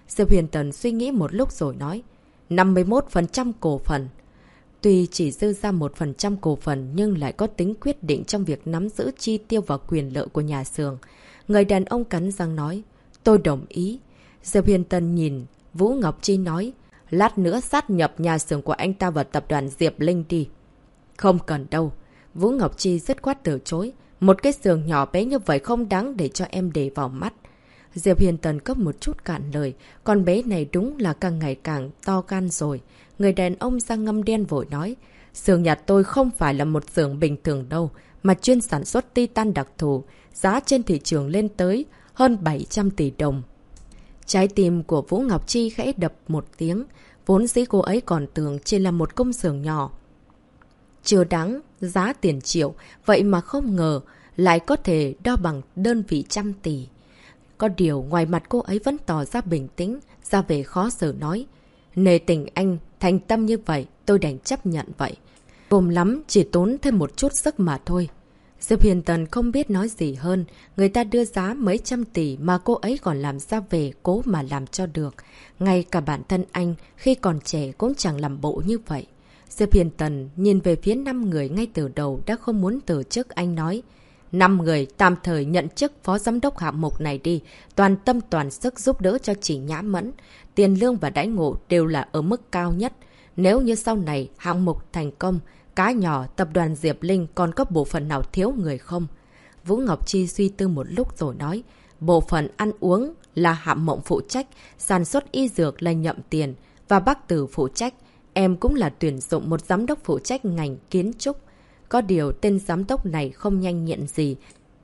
Speaker 1: Diệp Huyền Tần suy nghĩ một lúc rồi nói. 51% cổ phần. Tuy chỉ dư ra 1% cổ phần nhưng lại có tính quyết định trong việc nắm giữ chi tiêu và quyền lợi của nhà xưởng. Người đàn ông cắn răng nói. Tôi đồng ý. Diệp Huyền Tần nhìn Vũ Ngọc Chi nói. Lát nữa sát nhập nhà xưởng của anh ta vào tập đoàn Diệp Linh đi. Không cần đâu. Vũ Ngọc Chi dứt khoát từ chối. Một cái xưởng nhỏ bé như vậy không đáng để cho em để vào mắt. Diệp Huyền Tần có một chút cạn lời. Con bé này đúng là càng ngày càng to gan rồi. Người đàn ông da ngăm đen vội nói. Xưởng nhà tôi không phải là một xưởng bình thường đâu, mà chuyên sản xuất titan đặc thù. Giá trên thị trường lên tới hơn 700 tỷ đồng. Trái tim của Vũ Ngọc Chi khẽ đập một tiếng. Vốn dĩ cô ấy còn tưởng chỉ là một công xưởng nhỏ. Chưa đáng giá tiền triệu, vậy mà không ngờ lại có thể đo bằng đơn vị trăm tỷ. Có điều ngoài mặt cô ấy vẫn tỏ ra bình tĩnh, ra vẻ khó xử nói. Nề tình anh thành tâm như vậy, tôi đành chấp nhận vậy. Cùng lắm chỉ tốn thêm một chút sức mà thôi. Diệp Huyền Tần không biết nói gì hơn. Người ta đưa giá mấy trăm tỷ mà cô ấy còn làm ra về cố mà làm cho được. Ngay cả bản thân anh khi còn trẻ cũng chẳng làm bộ như vậy. Diệp Huyền Tần nhìn về phía 5 người ngay từ đầu đã không muốn từ chức. Anh nói. 5 người tạm thời nhận chức phó giám đốc hạng mục này đi. Toàn tâm toàn sức giúp đỡ cho chị Nhã Mẫn. Tiền lương và đãi ngộ đều là ở mức cao nhất. Nếu như sau này hạng mục thành công, cá nhỏ tập đoàn Diệp Linh còn có bộ phận nào thiếu người không? Vũ Ngọc Chi suy tư một lúc rồi nói. Bộ phận ăn uống là Hạm Mộng phụ trách, sản xuất y dược là Nhậm Tiền và Bắc Tử phụ trách. Em cũng là tuyển dụng một giám đốc phụ trách ngành kiến trúc. Có điều tên giám đốc này không nhanh nhẹn gì.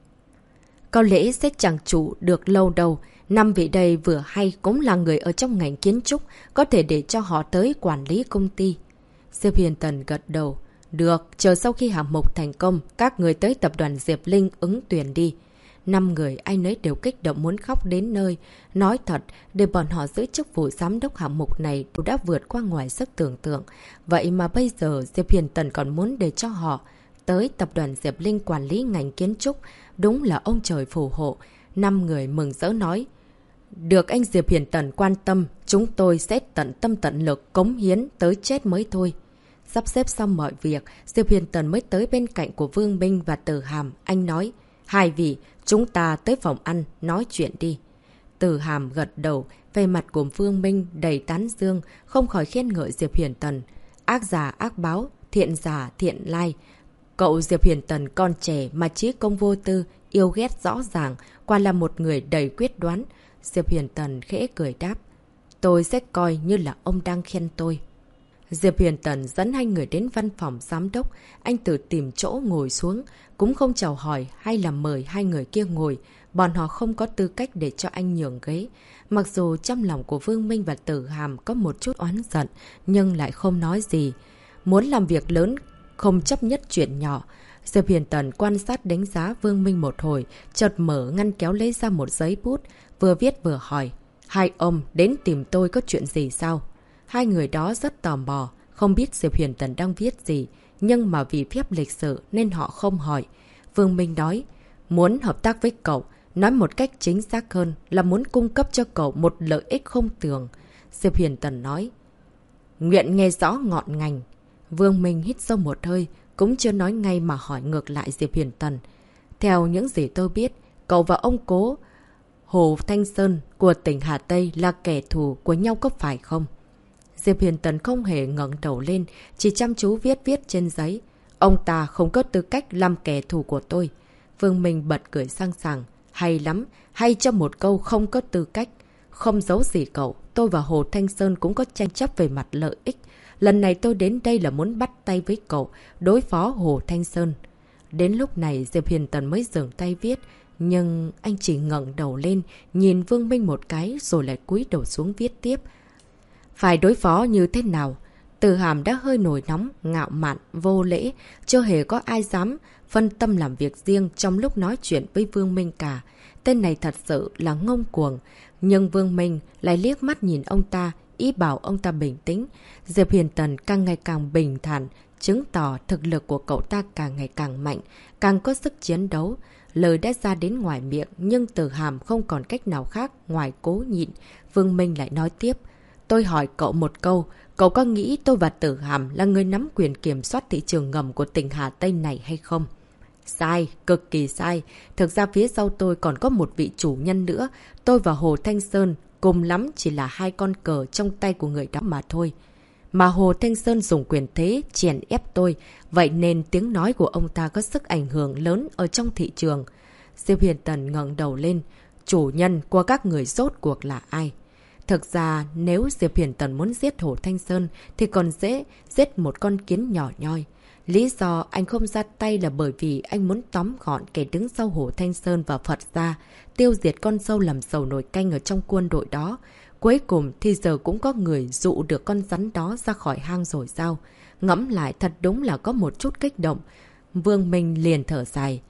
Speaker 1: Có lẽ sẽ chẳng trụ được lâu đâu. 5 vị đây vừa hay cũng là người ở trong ngành kiến trúc, có thể để cho họ tới quản lý công ty. Diệp Huyền Tần gật đầu. Được, chờ sau khi hạng mục thành công, các người tới tập đoàn Diệp Linh ứng tuyển đi. 5 người ai nấy đều kích động muốn khóc đến nơi. Nói thật, để bọn họ giữ chức vụ giám đốc hạng mục này đã vượt qua ngoài sức tưởng tượng. Vậy mà bây giờ Diệp Huyền Tần còn muốn để cho họ tới tập đoàn Diệp Linh quản lý ngành kiến trúc. Đúng là ông trời phù hộ. 5 người mừng rỡ nói. Được anh Diệp Huyền Tần quan tâm, chúng tôi sẽ tận tâm tận lực cống hiến tới chết mới thôi. Sắp xếp xong mọi việc, Diệp Huyền Tần mới tới bên cạnh của Vương Minh và Từ Hàm. Anh nói, 2 vị, chúng ta tới phòng ăn, nói chuyện đi. Từ Hàm gật đầu, về mặt của Vương Minh đầy tán dương, không khỏi khen ngợi Diệp Huyền Tần. Ác giả ác báo, thiện giả thiện lai. Cậu Diệp Huyền Tần còn trẻ mà trí công vô tư, yêu ghét rõ ràng, quả là một người đầy quyết đoán. Diệp Huyền Tần khẽ cười đáp. Tôi sẽ coi như là ông đang khen tôi. Diệp Huyền Tần dẫn 2 người đến văn phòng giám đốc. Anh tự tìm chỗ ngồi xuống, cũng không chào hỏi hay là mời 2 người kia ngồi. Bọn họ không có tư cách để cho anh nhường ghế. Mặc dù trong lòng của Vương Minh và Tử Hàm có một chút oán giận, nhưng lại không nói gì. Muốn làm việc lớn, không chấp nhất chuyện nhỏ. Diệp Huyền Tần quan sát đánh giá Vương Minh một hồi, chợt mở ngăn kéo lấy ra một giấy bút, vừa viết vừa hỏi. 2 ông đến tìm tôi có chuyện gì sao? 2 người đó rất tò mò, không biết Diệp Huyền Tần đang viết gì, nhưng mà vì phép lịch sự nên họ không hỏi. Vương Minh nói, muốn hợp tác với cậu, nói một cách chính xác hơn là muốn cung cấp cho cậu một lợi ích không tưởng. Diệp Huyền Tần nói, nguyện nghe rõ ngọn ngành. Vương Minh hít sâu một hơi, cũng chưa nói ngay mà hỏi ngược lại Diệp Huyền Tần. Theo những gì tôi biết, cậu và ông cố Hồ Thanh Sơn của tỉnh Hà Tây là kẻ thù của nhau có phải không? Diệp Huyền Tần không hề ngẩng đầu lên, chỉ chăm chú viết trên giấy. Ông ta không có tư cách làm kẻ thù của tôi. Vương Minh bật cười sang sảng. Hay lắm, hay cho một câu không có tư cách. Không giấu gì cậu, tôi và Hồ Thanh Sơn cũng có tranh chấp về mặt lợi ích. Lần này tôi đến đây là muốn bắt tay với cậu, đối phó Hồ Thanh Sơn. Đến lúc này Diệp Huyền Tần mới dừng tay viết, nhưng anh chỉ ngẩng đầu lên, nhìn Vương Minh một cái rồi lại cúi đầu xuống viết tiếp. Phải đối phó như thế nào? Từ Hàm đã hơi nổi nóng, ngạo mạn, vô lễ, chưa hề có ai dám phân tâm làm việc riêng trong lúc nói chuyện với Vương Minh cả. Tên này thật sự là ngông cuồng, nhưng Vương Minh lại liếc mắt nhìn ông ta, ý bảo ông ta bình tĩnh. Diệp Huyền Tần càng ngày càng bình thản, chứng tỏ thực lực của cậu ta càng ngày càng mạnh, càng có sức chiến đấu. Lời đã ra đến ngoài miệng, nhưng Từ Hàm không còn cách nào khác ngoài cố nhịn. Vương Minh lại nói tiếp. Tôi hỏi cậu một câu, cậu có nghĩ tôi và Từ Hàm là người nắm quyền kiểm soát thị trường ngầm của tỉnh Hà Tây này hay không? Sai, cực kỳ sai. Thực ra phía sau tôi còn có một vị chủ nhân nữa. Tôi và Hồ Thanh Sơn cùng lắm chỉ là hai con cờ trong tay của người đó mà thôi. Mà Hồ Thanh Sơn dùng quyền thế chèn ép tôi, vậy nên tiếng nói của ông ta có sức ảnh hưởng lớn ở trong thị trường. Diệp Huyền Tần ngẩng đầu lên, chủ nhân của các người rốt cuộc là ai? Thực ra nếu Diệp Huyền Tần muốn giết Hồ Thanh Sơn thì còn dễ giết một con kiến nhỏ nhoi. Lý do anh không ra tay là bởi vì anh muốn tóm gọn kẻ đứng sau Hồ Thanh Sơn và Phật gia, tiêu diệt con sâu làm dầu nồi canh ở trong quân đội đó. Cuối cùng thì giờ cũng có người dụ được con rắn đó ra khỏi hang rồi sao? Ngẫm lại thật đúng là có một chút kích động. Vương Minh liền thở dài.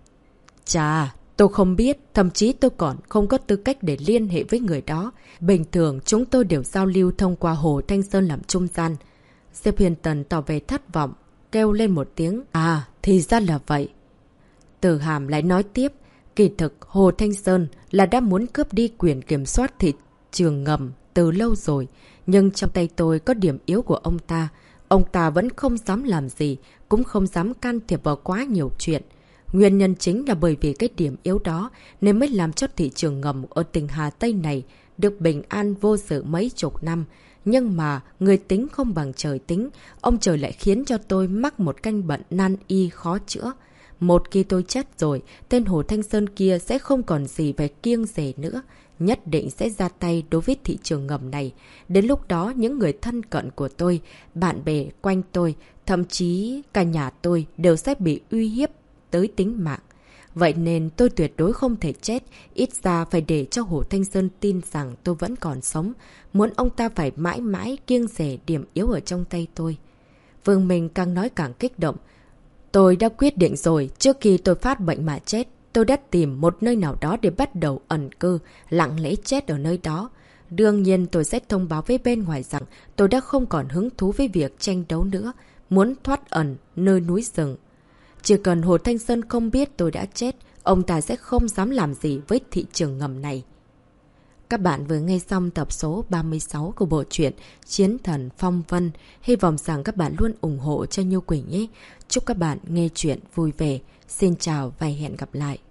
Speaker 1: Chà, tôi không biết, thậm chí tôi còn không có tư cách để liên hệ với người đó. Bình thường chúng tôi đều giao lưu thông qua Hồ Thanh Sơn làm trung gian. Diệp Huyền Tần tỏ về thất vọng, kêu lên một tiếng. À, thì ra là vậy. Từ Hàm lại nói tiếp. Kỳ thực, Hồ Thanh Sơn là đã muốn cướp đi quyền kiểm soát thị trường ngầm từ lâu rồi. Nhưng trong tay tôi có điểm yếu của ông ta. Ông ta vẫn không dám làm gì, cũng không dám can thiệp vào quá nhiều chuyện. Nguyên nhân chính là bởi vì cái điểm yếu đó nên mới làm cho thị trường ngầm ở tỉnh Hà Tây này được bình an vô sự mấy chục năm. Nhưng mà người tính không bằng trời tính, ông trời lại khiến cho tôi mắc một căn bệnh nan y khó chữa. Một khi tôi chết rồi, tên Hồ Thanh Sơn kia sẽ không còn gì phải kiêng dè nữa. Nhất định sẽ ra tay đối với thị trường ngầm này. Đến lúc đó những người thân cận của tôi, bạn bè quanh tôi, thậm chí cả nhà tôi đều sẽ bị uy hiếp tới tính mạng. Vậy nên tôi tuyệt đối không thể chết, ít ra phải để cho Hồ Thanh Sơn tin rằng tôi vẫn còn sống. Muốn ông ta phải mãi mãi kiêng dè điểm yếu ở trong tay tôi. Vương Minh càng nói càng kích động. Tôi đã quyết định rồi, trước khi tôi phát bệnh mà chết, tôi đã tìm một nơi nào đó để bắt đầu ẩn cư, lặng lẽ chết ở nơi đó. Đương nhiên tôi sẽ thông báo với bên ngoài rằng tôi đã không còn hứng thú với việc tranh đấu nữa, muốn thoát ẩn nơi núi rừng. Chỉ cần Hồ Thanh Sơn không biết tôi đã chết, ông ta sẽ không dám làm gì với thị trường ngầm này. Các bạn vừa nghe xong tập số 36 của bộ truyện Chiến Thần Phong Vân. Hy vọng rằng các bạn luôn ủng hộ cho Như Quỳnh nhé. Chúc các bạn nghe chuyện vui vẻ. Xin chào và hẹn gặp lại.